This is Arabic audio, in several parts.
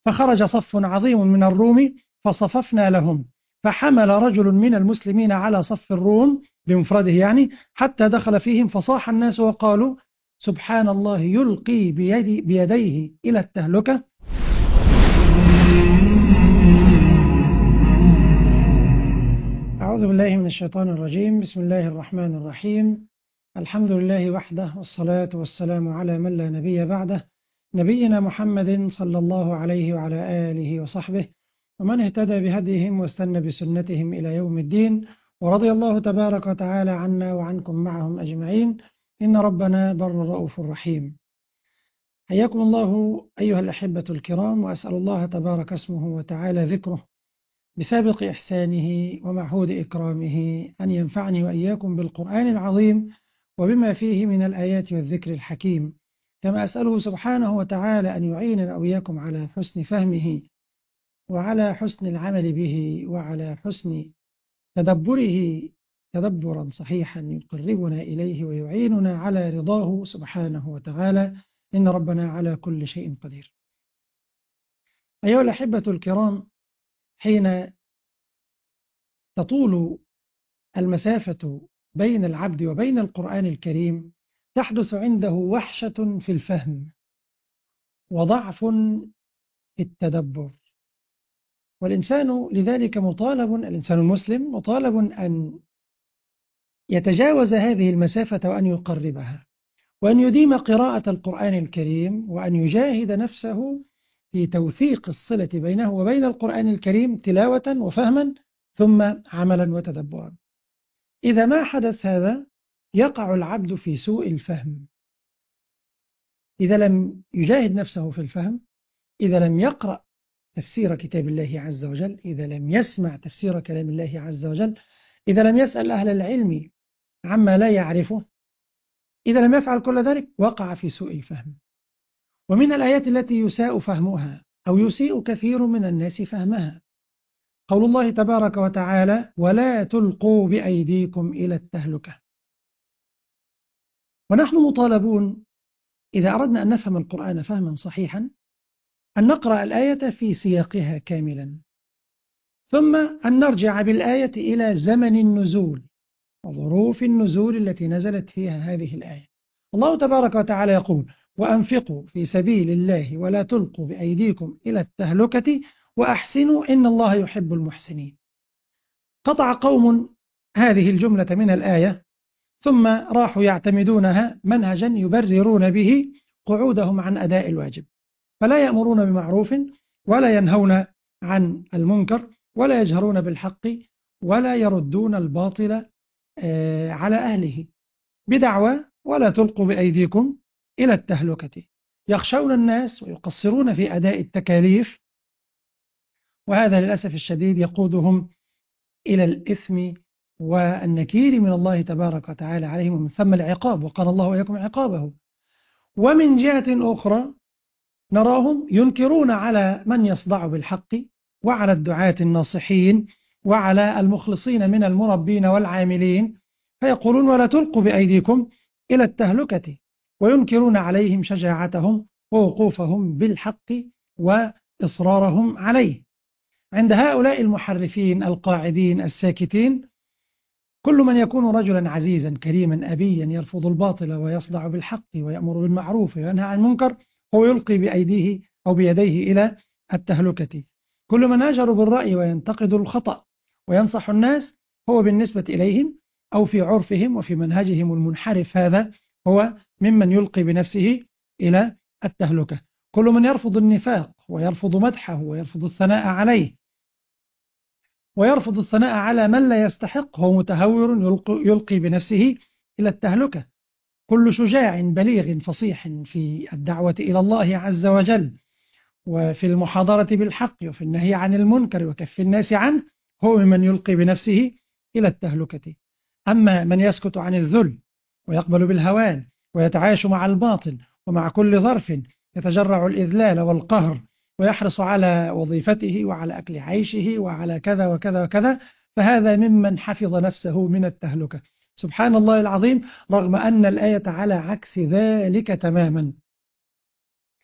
فخرج صف عظيم من الروم فصففنا لهم، فحمل رجل من المسلمين على صف الروم بمفرده يعني حتى دخل فيهم، فصاح الناس وقالوا سبحان الله يلقي بيديه إلى التهلكة. أعوذ بالله من الشيطان الرجيم. بسم الله الرحمن الرحيم. الحمد لله وحده، والصلاة والسلام على من لا نبي بعده، نبينا محمد صلى الله عليه وعلى آله وصحبه ومن اهتدى بهديهم واستنى بسنتهم إلى يوم الدين، ورضي الله تبارك وتعالى عنا وعنكم معهم أجمعين، إن ربنا بر رؤوف رحيم. حياكم الله أيها الأحبة الكرام، وأسأل الله تبارك اسمه وتعالى ذكره بسابق إحسانه ومعهود إكرامه أن ينفعني وإياكم بالقرآن العظيم وبما فيه من الآيات والذكر الحكيم، كما أسأله سبحانه وتعالى أن يعيننا وإياكم على حسن فهمه وعلى حسن العمل به وعلى حسن تدبره تدبرا صحيحا يقربنا إليه ويعيننا على رضاه سبحانه وتعالى، إن ربنا على كل شيء قدير. أيها الأحبة الكرام، حين تطول المسافة بين العبد وبين القرآن الكريم تحدث عنده وحشة في الفهم وضعف في التدبر، والإنسان لذلك الإنسان المسلم مطالب أن يتجاوز هذه المسافة وأن يقربها، وأن يديم قراءة القرآن الكريم، وأن يجاهد نفسه في توثيق الصلة بينه وبين القرآن الكريم تلاوة وفهما ثم عملا وتدبرا. إذا ما حدث هذا يقع العبد في سوء الفهم، إذا لم يجاهد نفسه في الفهم، إذا لم يقرأ تفسير كتاب الله عز وجل، إذا لم يسمع تفسير كلام الله عز وجل، إذا لم يسأل أهل العلم عما لا يعرفه، إذا لم يفعل كل ذلك وقع في سوء الفهم. ومن الآيات التي يساء فهمها أو يسيء كثير من الناس فهمها قول الله تبارك وتعالى ولا تلقوا بأيديكم إلى التهلكة. ونحن مطالبون إذا أردنا أن نفهم القرآن فهما صحيحا أن نقرأ الآية في سياقها كاملا، ثم أن نرجع بالآية إلى زمن النزول وظروف النزول التي نزلت فيها هذه الآية. الله تبارك وتعالى يقول وأنفقوا في سبيل الله ولا تلقوا بأيديكم إلى التهلكة وأحسنوا إن الله يحب المحسنين. قطع قوم هذه الجملة من الآية ثم راحوا يعتمدونها منهجا يبررون به قعودهم عن أداء الواجب، فلا يأمرون بمعروف ولا ينهون عن المنكر ولا يجهرون بالحق ولا يردون الباطل على أهله بدعوى ولا تلقوا بأيديكم إلى التهلكة. يخشون الناس ويقصرون في أداء التكاليف، وهذا للأسف الشديد يقودهم إلى الإثم والنكير من الله تبارك وتعالى عليهم، ومن ثم العقاب، وقال الله وإياكم عقابه. ومن جهة أخرى نراهم ينكرون على من يصدع بالحق وعلى الدعاة الناصحين وعلى المخلصين من المربين والعاملين، فيقولون ولا تلقوا بأيديكم إلى التهلكة، وينكرون عليهم شجاعتهم ووقوفهم بالحق وإصرارهم عليه. عند هؤلاء المحرفين القاعدين الساكتين كل من يكون رجلا عزيزا كريما أبيا يرفض الباطل ويصدع بالحق ويأمر بالمعروف وينهى عن المنكر هو يلقي بأيديه أو بيديه إلى التهلكة. كل من هاجر بالرأي وينتقد الخطأ وينصح الناس هو بالنسبة إليهم أو في عرفهم وفي منهجهم المنحرف هذا هو ممن يلقي بنفسه إلى التهلكة. كل من يرفض النفاق ويرفض مدحه ويرفض الثناء عليه ويرفض الثناء على من لا يستحق هو متهور يلقي بنفسه إلى التهلكة. كل شجاع بليغ فصيح في الدعوة إلى الله عز وجل وفي المحاضرة بالحق وفي النهي عن المنكر وكف الناس عنه هو من يلقي بنفسه إلى التهلكة. أما من يسكت عن الذل ويقبل بالهوان ويتعايش مع الباطل ومع كل ظرف يتجرع الإذلال والقهر ويحرص على وظيفته وعلى أكل عيشه وعلى كذا وكذا وكذا، فهذا ممن حفظ نفسه من التهلكة. سبحان الله العظيم، رغم أن الآية على عكس ذلك تماما.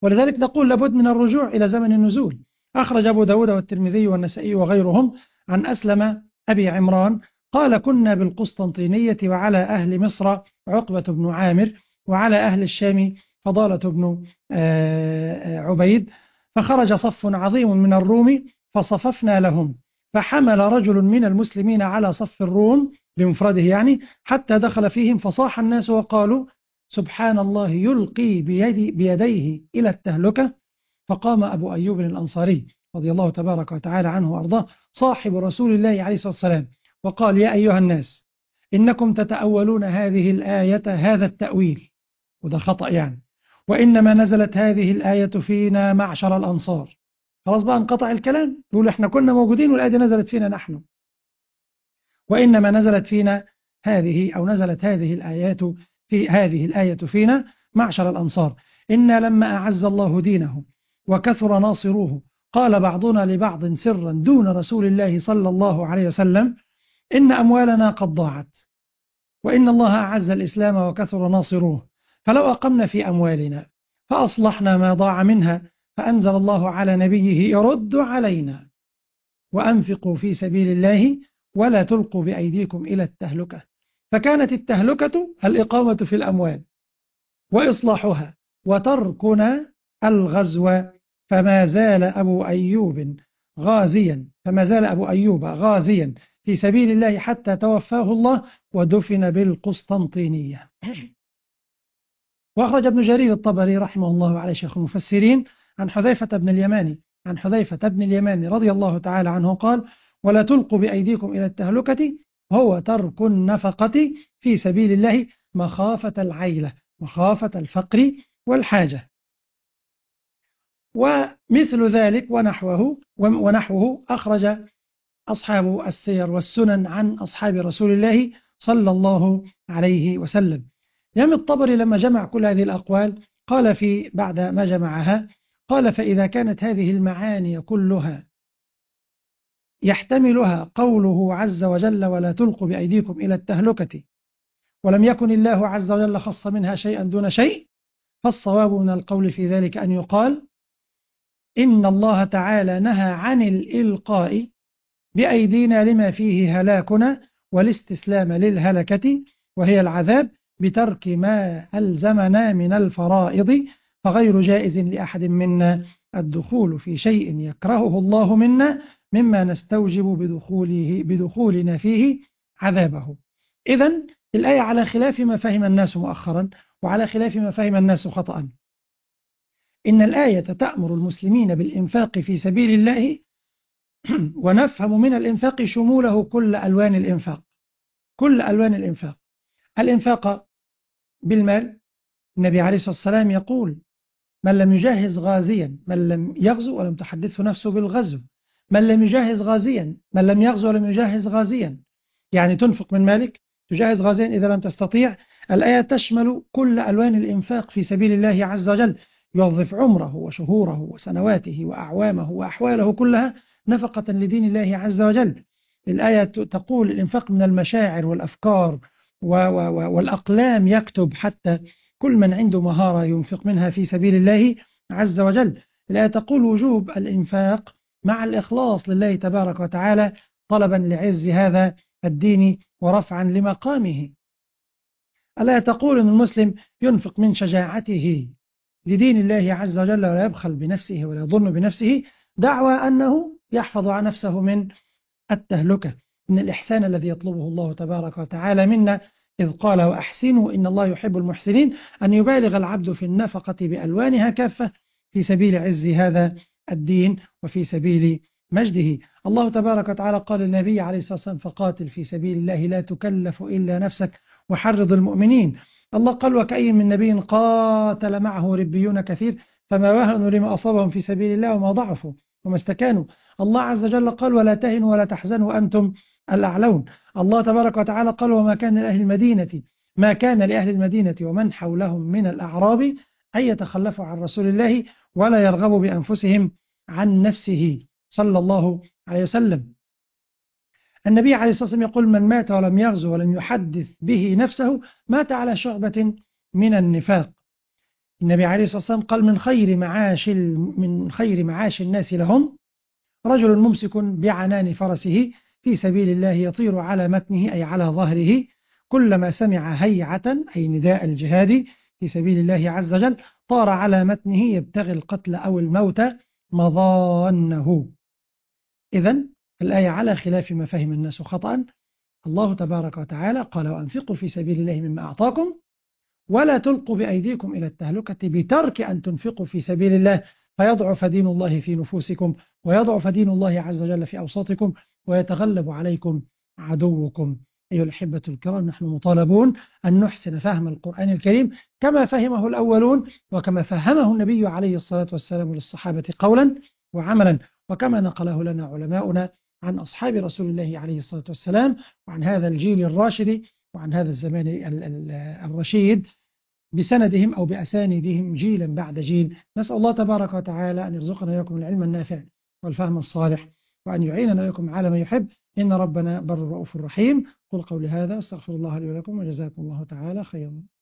ولذلك نقول لابد من الرجوع إلى زمن النزول. أخرج أبو داود والترمذي والنسائي وغيرهم عن أسلم أبي عمران قال: كنا بالقسطنطينية وعلى أهل مصر عقبة بن عامر، وعلى أهل الشام فضالة بن عبيد، فخرج صف عظيم من الروم فصففنا لهم، فحمل رجل من المسلمين على صف الروم بمفرده يعني، حتى دخل فيهم فصاح الناس وقالوا: سبحان الله يلقي بيديه إلى التهلكة. فقام أبو أيوب الأنصاري رضي الله تبارك وتعالى عنه وأرضاه صاحب رسول الله عليه الصلاة والسلام وقال: يا أيها الناس، إنكم تتأولون هذه الآية هذا التأويل، وده خطأ يعني، وإنما نزلت هذه الآية فينا معشر الأنصار. خلاص بقى انقطع الكلام، يقول احنا كنا موجودين والآية دي نزلت فينا نحن، وإنما نزلت فينا نزلت هذه الآيات في هذه الآية فينا معشر الأنصار، إنا لما أعز الله دينه وكثر ناصروه قال بعضنا لبعض سرا دون رسول الله صلى الله عليه وسلم: إن أموالنا قد ضاعت، وإن الله أعز الإسلام وكثر ناصروه، فلو أقمنا في أموالنا فأصلحنا ما ضاع منها، فأنزل الله على نبيه: يرد علينا وأنفقوا في سبيل الله ولا تلقوا بأيديكم إلى التهلكة. فكانت التهلكة الإقامة في الأموال وإصلاحها وتركنا الغزو، فما زال أبو أيوب غازيا في سبيل الله حتى توفاه الله ودفن بالقسطنطينية. وأخرج ابن جرير الطبري رحمه الله على شيخ المفسرين عن حذيفة بن اليماني رضي الله تعالى عنه قال: ولا تلقوا بأيديكم إلى التهلكة هو ترك النفقة في سبيل الله مخافة العيلة، مخافة الفقر والحاجة. ومثل ذلك ونحوه أخرج أصحاب السير والسنن عن أصحاب رسول الله صلى الله عليه وسلم. الإمام الطبري لما جمع كل هذه الأقوال قال بعد ما جمعها قال: فإذا كانت هذه المعاني كلها يحتملها قوله عز وجل: ولا تلقوا بأيديكم إلى التهلكة، ولم يكن الله عز وجل خص منها شيئا دون شيء، فالصواب من القول في ذلك أن يقال: إن الله تعالى نهى عن الإلقاء بأيدينا لما فيه هلاكنا والاستسلام للهلكة وهي العذاب بترك ما ألزمنا من الفرائض، فغير جائز لأحد منا الدخول في شيء يكرهه الله منا مما نستوجب بدخولنا فيه عذابه. إذن الآية على خلاف ما فهم الناس مؤخرا وعلى خلاف ما فهم الناس خطأ. إن الآية تأمر المسلمين بالإنفاق في سبيل الله، ونفهم من الإنفاق شموله كل ألوان الإنفاق، الإنفاق بالمال. النبي عليه الصلاة والسلام يقول: من لم يجهز غازيا، من لم يغزو ولم تحدثه نفسه بالغزو، من لم يجهز غازيا، من لم يغزو ولم يجهز غازيا، يعني تنفق من مالك، تجهز غازيا إذا لم تستطيع. الآية تشمل كل ألوان الإنفاق في سبيل الله عز وجل، يوظف عمره وشهوره وسنواته وأعوامه وأحواله كلها نفقة لدين الله عز وجل. الآية تقول: الإنفاق من المشاعر والأفكار والأقلام يكتب، حتى كل من عنده مهارة ينفق منها في سبيل الله عز وجل. الآية تقول: وجوب الإنفاق مع الإخلاص لله تبارك وتعالى طلبا لعز هذا الدين ورفعا لمقامه. الآية تقول أن المسلم ينفق من شجاعته لدين الله عز وجل ولا يبخل بنفسه ولا يظن بنفسه، دعوى أنه يحفظ عن نفسه من التهلكة، من الإحسان الذي يطلبه الله تبارك وتعالى منا، إذ قال: وأحسنوا إن الله يحب المحسنين، أن يبالغ العبد في النفقة بألوانها كافة في سبيل عز هذا الدين وفي سبيل مجده. الله تبارك وتعالى قال للنبي عليه الصلاة والسلام: فقاتل في سبيل الله لا تكلف إلا نفسك وحرض المؤمنين. الله قال: وكأي من نبي قاتل معه ربيون كثير فما وهنوا لما أصابهم في سبيل الله وما ضعفوا وما استكانوا. الله عز وجل قال: ولا تهنوا ولا تحزنوا وأنتم الأعلون. الله تبارك وتعالى قال: ما كان لأهل المدينة ومن حولهم من الأعراب أن يتخلفوا عن رسول الله ولا يرغبوا بأنفسهم عن نفسه صلى الله عليه وسلم. النبي عليه الصلاة والسلام يقول: من مات ولم يغزو ولم يحدث به نفسه مات على شعبة من النفاق. النبي عليه الصلاة والسلام قال من خير معاش الناس لهم رجل ممسك بعنان فرسه في سبيل الله يطير على متنه أي على ظهره كلما سمع هيعة أي نداء الجهاد في سبيل الله عز وجل طار على متنه يبتغي القتل أو الموت مظانه. إذن الآية على خلاف ما فهم الناس خطأ. الله تبارك وتعالى قال وأنفقوا في سبيل الله مما أعطاكم ولا تلقوا بأيديكم إلى التهلكة بترك أن تنفقوا في سبيل الله فيضعف دين الله في نفوسكم ويضعف دين الله عز وجل في أوساطكم ويتغلب عليكم عدوكم. أيها الأحبة الكرام، نحن مطالبون أن نحسن فهم القرآن الكريم كما فهمه الأولون وكما فهمه النبي عليه الصلاة والسلام للصحابة قولا وعملا، وكما نقله لنا علماؤنا عن أصحاب رسول الله عليه الصلاة والسلام وعن هذا الجيل الراشد وعن هذا الزمان الرشيد بسندهم أو بأسانيدهم جيلا بعد جيل. نسأل الله تبارك وتعالى أن يرزقنا وإياكم العلم النافع والفهم الصالح وأن يعيننا وإياكم على ما يحب، إن ربنا بر رؤوف رحيم. قل قولي هذا استغفر الله لي ولكم وجزاكم الله تعالى خيرا.